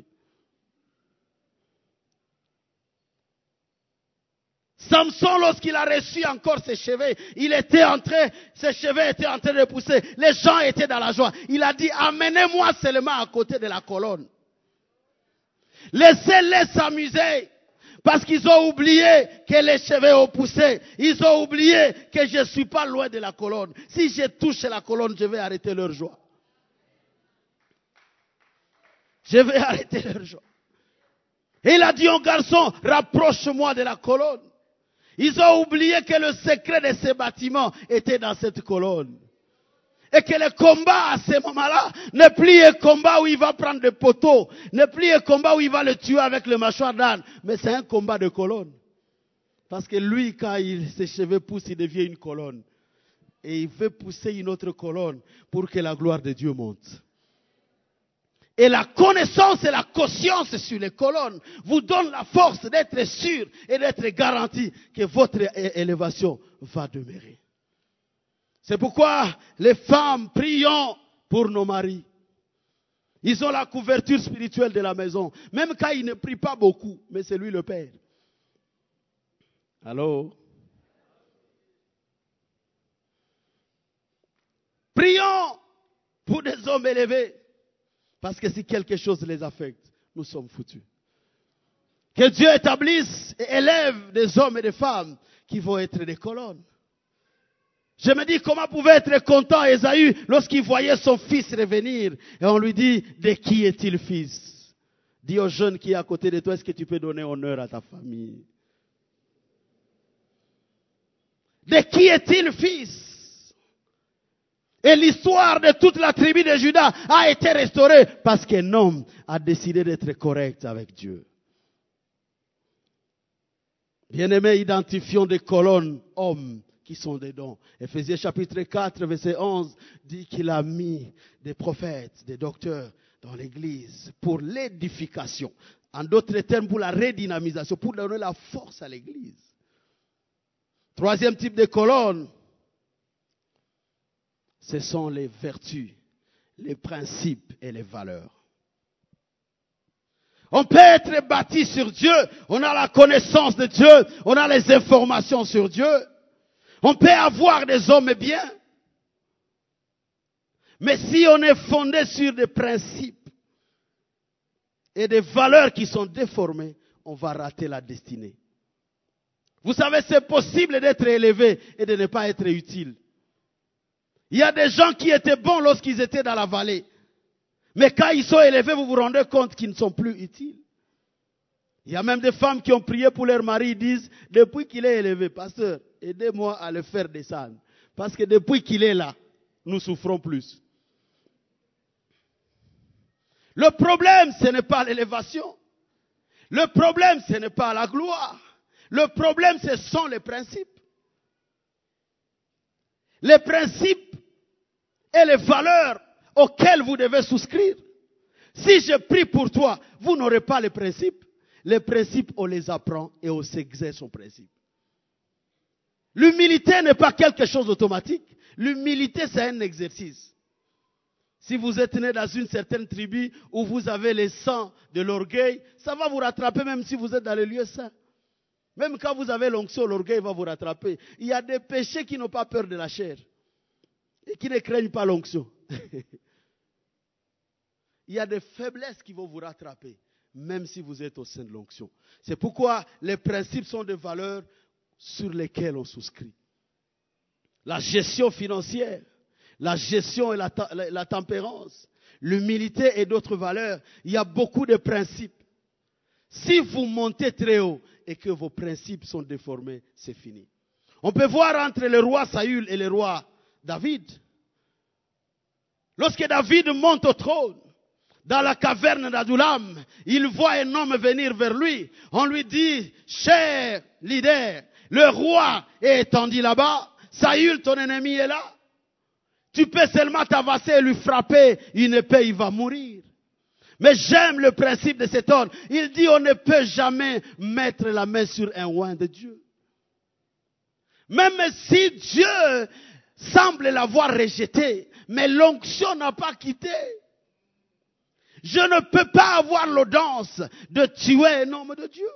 Samson, lorsqu'il a reçu encore ses cheveux, ses cheveux étaient en train de pousser. Les gens étaient dans la joie. Il a dit, amenez-moi seulement à côté de la colonne. Laissez-les s'amuser. Parce qu'ils ont oublié que les cheveux ont poussé. Ils ont oublié que je ne suis pas loin de la colonne. Si je touche la colonne, je vais arrêter leur joie. Je vais arrêter leur joie. Et il a dit au garçon, rapproche-moi de la colonne. Ils ont oublié que le secret de ces bâtiments était dans cette colonne. Et que le combat à ce moment-là n'est plus un combat où il va prendre des poteaux, n'est plus un combat où il va le tuer avec le mâchoire d'âne, mais c'est un combat de colonne. Parce que lui, quand ses cheveux poussent, il devient une colonne. Et il veut pousser une autre colonne pour que la gloire de Dieu monte. Et la connaissance et la conscience sur les colonnes vous donnent la force d'être sûr et d'être garanti que votre élévation va demeurer. C'est pourquoi les femmes prions pour nos maris. Ils ont la couverture spirituelle de la maison. Même quand ils ne prient pas beaucoup, mais c'est lui le Père. Allô? Prions pour des hommes élevés. Parce que si quelque chose les affecte, nous sommes foutus. Que Dieu établisse et élève des hommes et des femmes qui vont être des colonnes. Je me dis, comment pouvait être content Ésaü lorsqu'il voyait son fils revenir. Et on lui dit, de qui est-il fils? Dis au jeune qui est à côté de toi, est-ce que tu peux donner honneur à ta famille? De qui est-il fils? Et l'histoire de toute la tribu de Juda a été restaurée parce qu'un homme a décidé d'être correct avec Dieu. Bien-aimés, identifions des colonnes hommes qui sont des dons. Éphésiens chapitre 4, verset 11 dit qu'il a mis des prophètes, des docteurs dans l'église pour l'édification. En d'autres termes, pour la redynamisation, pour donner la force à l'église. Troisième type de colonne, ce sont les vertus, les principes et les valeurs. On peut être bâti sur Dieu, on a la connaissance de Dieu, on a les informations sur Dieu. On peut avoir des hommes bien. Mais si on est fondé sur des principes et des valeurs qui sont déformées, on va rater la destinée. Vous savez, c'est possible d'être élevé et de ne pas être utile. Il y a des gens qui étaient bons lorsqu'ils étaient dans la vallée. Mais quand ils sont élevés, vous vous rendez compte qu'ils ne sont plus utiles. Il y a même des femmes qui ont prié pour leur mari, ils disent, depuis qu'il est élevé, pasteur, aidez-moi à le faire descendre. Parce que depuis qu'il est là, nous souffrons plus. Le problème, ce n'est pas l'élévation. Le problème, ce n'est pas la gloire. Le problème, ce sont les principes. les principes et les valeurs auxquelles vous devez souscrire. Si je prie pour toi, vous n'aurez pas les principes. Les principes, on les apprend et on s'exerce aux principes. L'humilité n'est pas quelque chose d'automatique. L'humilité, c'est un exercice. Si vous êtes né dans une certaine tribu où vous avez les sangs de l'orgueil, ça va vous rattraper même si vous êtes dans les lieux saints. Même quand vous avez l'onction, l'orgueil va vous rattraper. Il y a des péchés qui n'ont pas peur de la chair et qui ne craignent pas l'onction. Il y a des faiblesses qui vont vous rattraper, même si vous êtes au sein de l'onction. C'est pourquoi les principes sont des valeurs sur lesquelles on souscrit. La gestion financière, la gestion et la tempérance, l'humilité et d'autres valeurs. Il y a beaucoup de principes. Si vous montez très haut et que vos principes sont déformés, c'est fini. On peut voir entre le roi Saül et le roi David. Lorsque David monte au trône, dans la caverne d'Adullam, il voit un homme venir vers lui. On lui dit, cher leader, le roi est étendu là-bas. Saül, ton ennemi, est là. Tu peux seulement t'avancer et lui frapper une épée, il va mourir. Mais j'aime le principe de cet ordre. Il dit, on ne peut jamais mettre la main sur un oint de Dieu. Même si Dieu semble l'avoir rejeté, mais l'onction n'a pas quitté. Je ne peux pas avoir l'audace de tuer un homme de Dieu.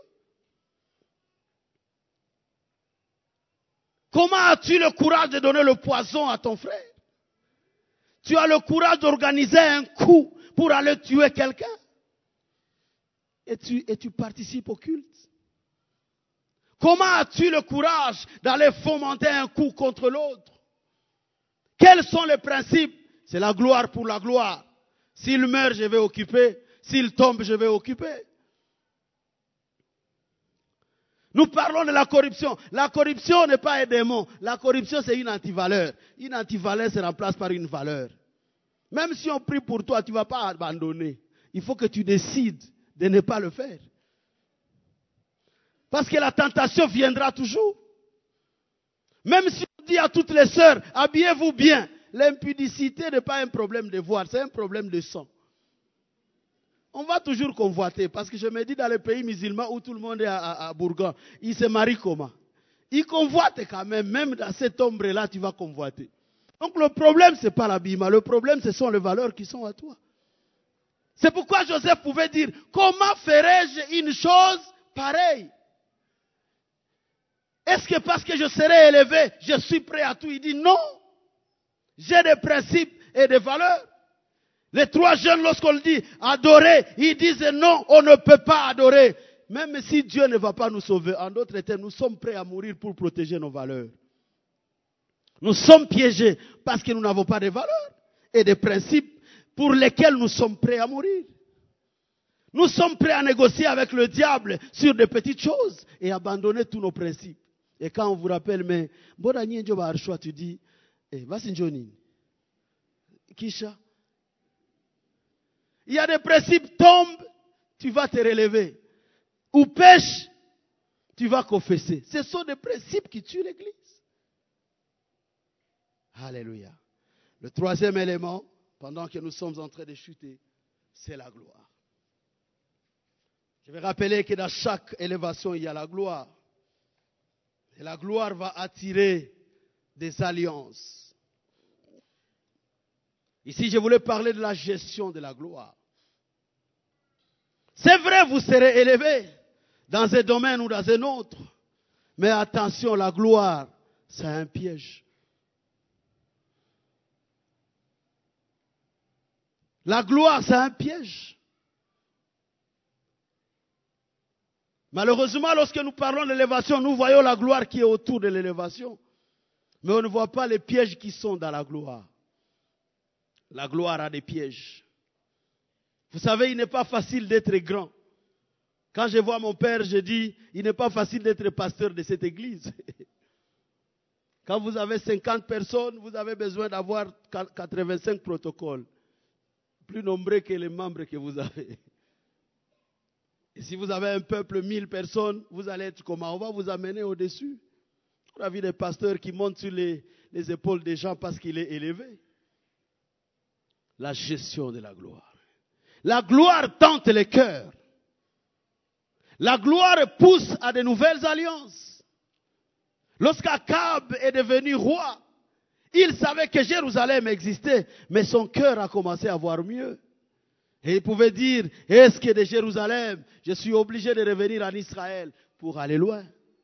Comment as-tu le courage de donner le poison à ton frère? Tu as le courage d'organiser un coup pour aller tuer quelqu'un. Et tu participes au culte. Comment as-tu le courage d'aller fomenter un coup contre l'autre? Quels sont les principes? C'est la gloire pour la gloire. S'il meurt, je vais occuper. S'il tombe, je vais occuper. Nous parlons de la corruption. La corruption n'est pas un démon. La corruption, c'est une antivaleur. Une antivaleur se remplace par une valeur. Même si on prie pour toi, tu ne vas pas abandonner. Il faut que tu décides de ne pas le faire. Parce que la tentation viendra toujours. Même si on dit à toutes les sœurs, habillez-vous bien. L'impudicité n'est pas un problème de voir, c'est un problème de sang. On va toujours convoiter, parce que je me dis dans les pays musulmans où tout le monde est à Bourgogne, ils se marient comment? Ils convoitent quand même dans cette ombre-là, tu vas convoiter. Donc le problème, ce n'est pas l'habillement, le problème, ce sont les valeurs qui sont à toi. C'est pourquoi Joseph pouvait dire, comment ferais-je une chose pareille? Est-ce que parce que je serai élevé, je suis prêt à tout? Il dit non. J'ai des principes et des valeurs. Les trois jeunes, lorsqu'on le dit adorer, ils disent non, on ne peut pas adorer. Même si Dieu ne va pas nous sauver, en d'autres termes, nous sommes prêts à mourir pour protéger nos valeurs. Nous sommes piégés parce que nous n'avons pas de valeurs et des principes pour lesquels nous sommes prêts à mourir. Nous sommes prêts à négocier avec le diable sur des petites choses et abandonner tous nos principes. Et quand on vous rappelle, mais, tu dis, vas-y Johnny, Kisha. Il y a des principes, tombe, tu vas te relever. Ou pêche, tu vas confesser. Ce sont des principes qui tuent l'Église. Alléluia. Le troisième élément, pendant que nous sommes en train de chuter, c'est la gloire. Je vais rappeler que dans chaque élévation, il y a la gloire. Et la gloire va attirer des alliances. Ici, je voulais parler de la gestion de la gloire. C'est vrai, vous serez élevé dans un domaine ou dans un autre. Mais attention, la gloire, c'est un piège. La gloire, c'est un piège. Malheureusement, lorsque nous parlons de l'élévation, nous voyons la gloire qui est autour de l'élévation. Mais on ne voit pas les pièges qui sont dans la gloire. La gloire a des pièges. Vous savez, il n'est pas facile d'être grand. Quand je vois mon père, je dis, il n'est pas facile d'être pasteur de cette église. Quand vous avez 50 personnes, vous avez besoin d'avoir 85 protocoles. Plus nombreux que les membres que vous avez. Et si vous avez un peuple, 1000 personnes, vous allez être comment? On va vous amener au-dessus. On a vu des pasteurs qui montent sur les épaules des gens parce qu'il est élevé. La gestion de la gloire. La gloire tente les cœurs. La gloire pousse à de nouvelles alliances. Lorsqu'Akab est devenu roi, il savait que Jérusalem existait, mais son cœur a commencé à voir mieux. Et il pouvait dire, est-ce que de Jérusalem, je suis obligé de revenir en Israël pour aller loin?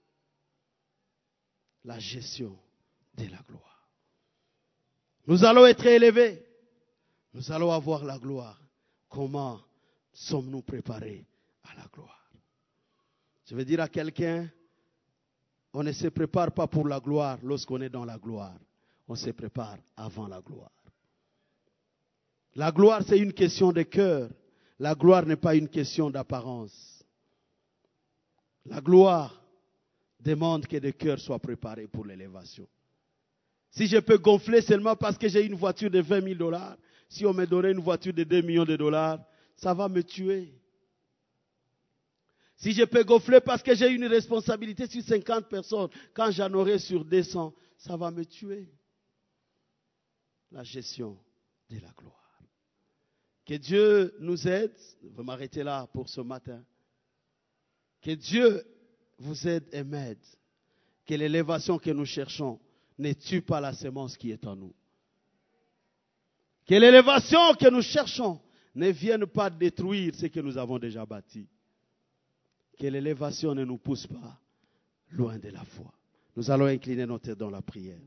La gestion de la gloire. Nous allons être élevés. Nous allons avoir la gloire. Comment sommes-nous préparés à la gloire? Je veux dire à quelqu'un, on ne se prépare pas pour la gloire lorsqu'on est dans la gloire. On se prépare avant la gloire. La gloire, c'est une question de cœur. La gloire n'est pas une question d'apparence. La gloire demande que le cœur soit préparé pour l'élévation. Si je peux gonfler seulement parce que j'ai une voiture de 20 000 $, si on me donnait une voiture de 2 millions de $, ça va me tuer. Si je peux gonfler parce que j'ai une responsabilité sur 50 personnes, quand j'en aurai sur 200, ça va me tuer. La gestion de la gloire. Que Dieu nous aide. Je vais m'arrêter là pour ce matin. Que Dieu vous aide et m'aide. Que l'élévation que nous cherchons ne tue pas la semence qui est en nous. Que l'élévation que nous cherchons ne vienne pas détruire ce que nous avons déjà bâti. Que l'élévation ne nous pousse pas loin de la foi. Nous allons incliner notre tête dans la prière.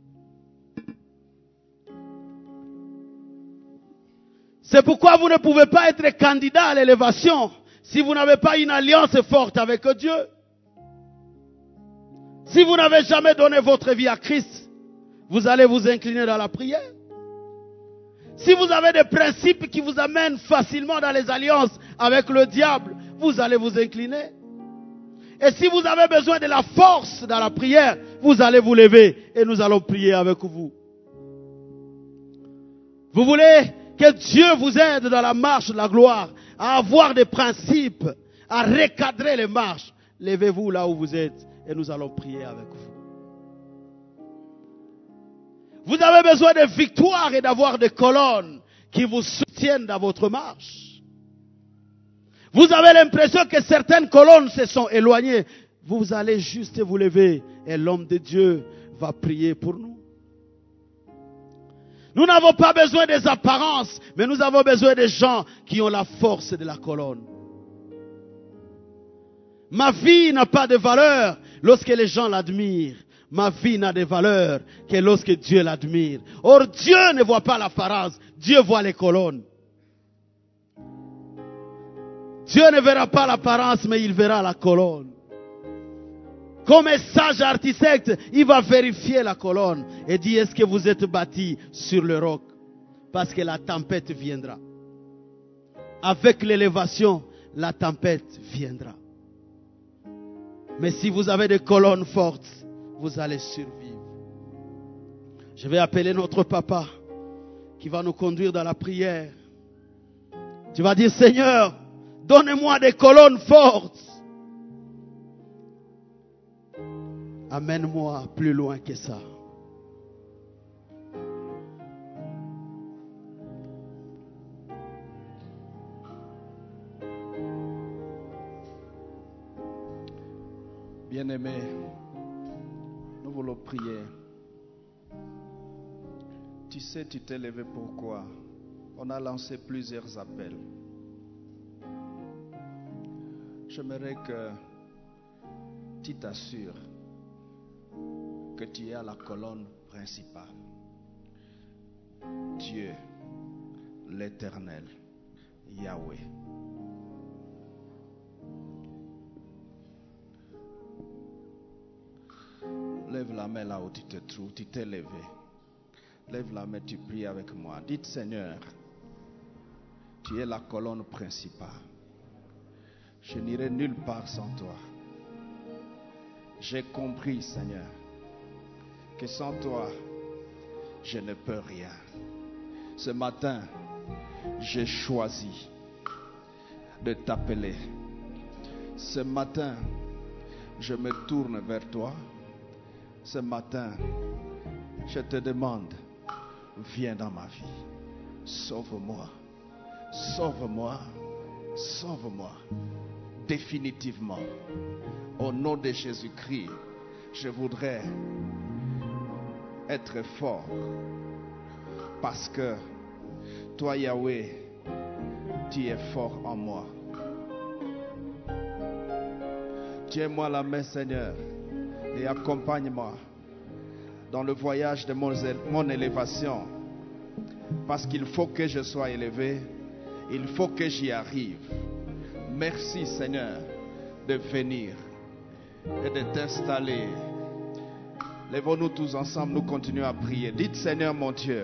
C'est pourquoi vous ne pouvez pas être candidat à l'élévation si vous n'avez pas une alliance forte avec Dieu. Si vous n'avez jamais donné votre vie à Christ, vous allez vous incliner dans la prière. Si vous avez des principes qui vous amènent facilement dans les alliances avec le diable, vous allez vous incliner. Et si vous avez besoin de la force dans la prière, vous allez vous lever et nous allons prier avec vous. Vous voulez que Dieu vous aide dans la marche de la gloire, à avoir des principes, à recadrer les marches. Levez-vous là où vous êtes et nous allons prier avec vous. Vous avez besoin de victoire et d'avoir des colonnes qui vous soutiennent dans votre marche. Vous avez l'impression que certaines colonnes se sont éloignées. Vous allez juste vous lever et l'homme de Dieu va prier pour nous. Nous n'avons pas besoin des apparences, mais nous avons besoin des gens qui ont la force de la colonne. Ma vie n'a pas de valeur lorsque les gens l'admirent. Ma vie n'a de valeur que lorsque Dieu l'admire. Or, Dieu ne voit pas l'apparence, Dieu voit les colonnes. Dieu ne verra pas l'apparence, mais il verra la colonne. Comme un sage architecte, il va vérifier la colonne et dire, est-ce que vous êtes bâti sur le roc? Parce que la tempête viendra. Avec l'élévation, la tempête viendra. Mais si vous avez des colonnes fortes, vous allez survivre. Je vais appeler notre papa qui va nous conduire dans la prière. Tu vas dire, Seigneur, donne-moi des colonnes fortes. Amène-moi plus loin que ça. Bien-aimés, nous voulons prier. Tu sais, tu t'es levé pourquoi? On a lancé plusieurs appels. J'aimerais que tu t'assures que tu es à la colonne principale. Dieu, l'Éternel, Yahweh. Lève la main là où tu te trouves, tu t'es levé. Lève la main, tu pries avec moi. Dites, Seigneur, tu es la colonne principale. Je n'irai nulle part sans toi. J'ai compris, Seigneur, que sans toi, je ne peux rien. Ce matin, j'ai choisi de t'appeler. Ce matin, je me tourne vers toi Ce matin, je te demande, viens dans ma vie. Sauve-moi. Sauve-moi. Sauve-moi. Définitivement. Au nom de Jésus-Christ, je voudrais être fort. Parce que toi, Yahweh, tu es fort en moi. Tiens-moi la main, Seigneur, et accompagne-moi dans le voyage de mon élévation. Parce qu'il faut que je sois élevé, il faut que j'y arrive. Merci, Seigneur, de venir et de t'installer. Lèvons-nous tous ensemble, nous continuons à prier. Dites, Seigneur mon Dieu,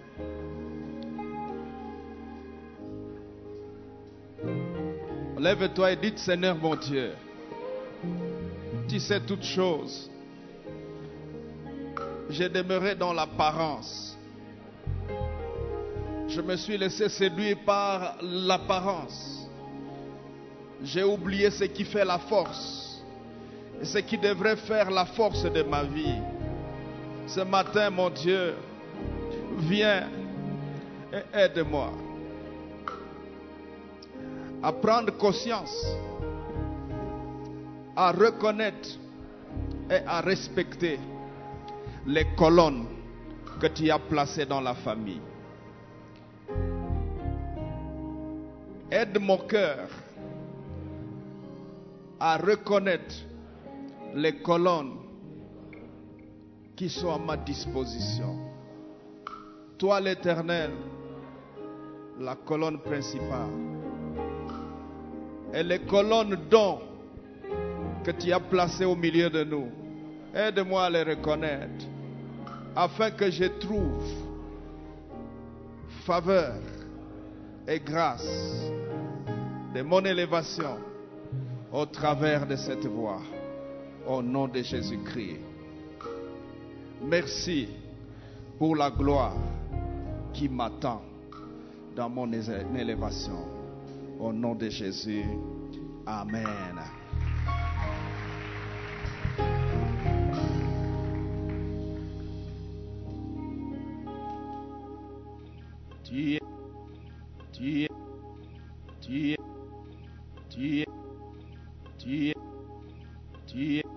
lève-toi et dites, Seigneur mon Dieu, tu sais toutes choses. J'ai demeuré dans l'apparence. Je me suis laissé séduire par l'apparence. J'ai oublié ce qui fait la force et ce qui devrait faire la force de ma vie. Ce matin, mon Dieu, viens et aide-moi à prendre conscience, à reconnaître et à respecter les colonnes que tu as placées dans la famille. Aide mon cœur à reconnaître les colonnes qui sont à ma disposition. Toi, l'Éternel, la colonne principale, et les colonnes dons que tu as placées au milieu de nous. Aide-moi à les reconnaître, afin que je trouve faveur et grâce de mon élévation au travers de cette voie, au nom de Jésus-Christ. Merci pour la gloire qui m'attend dans mon élévation. Au nom de Jésus, Amen. Tu es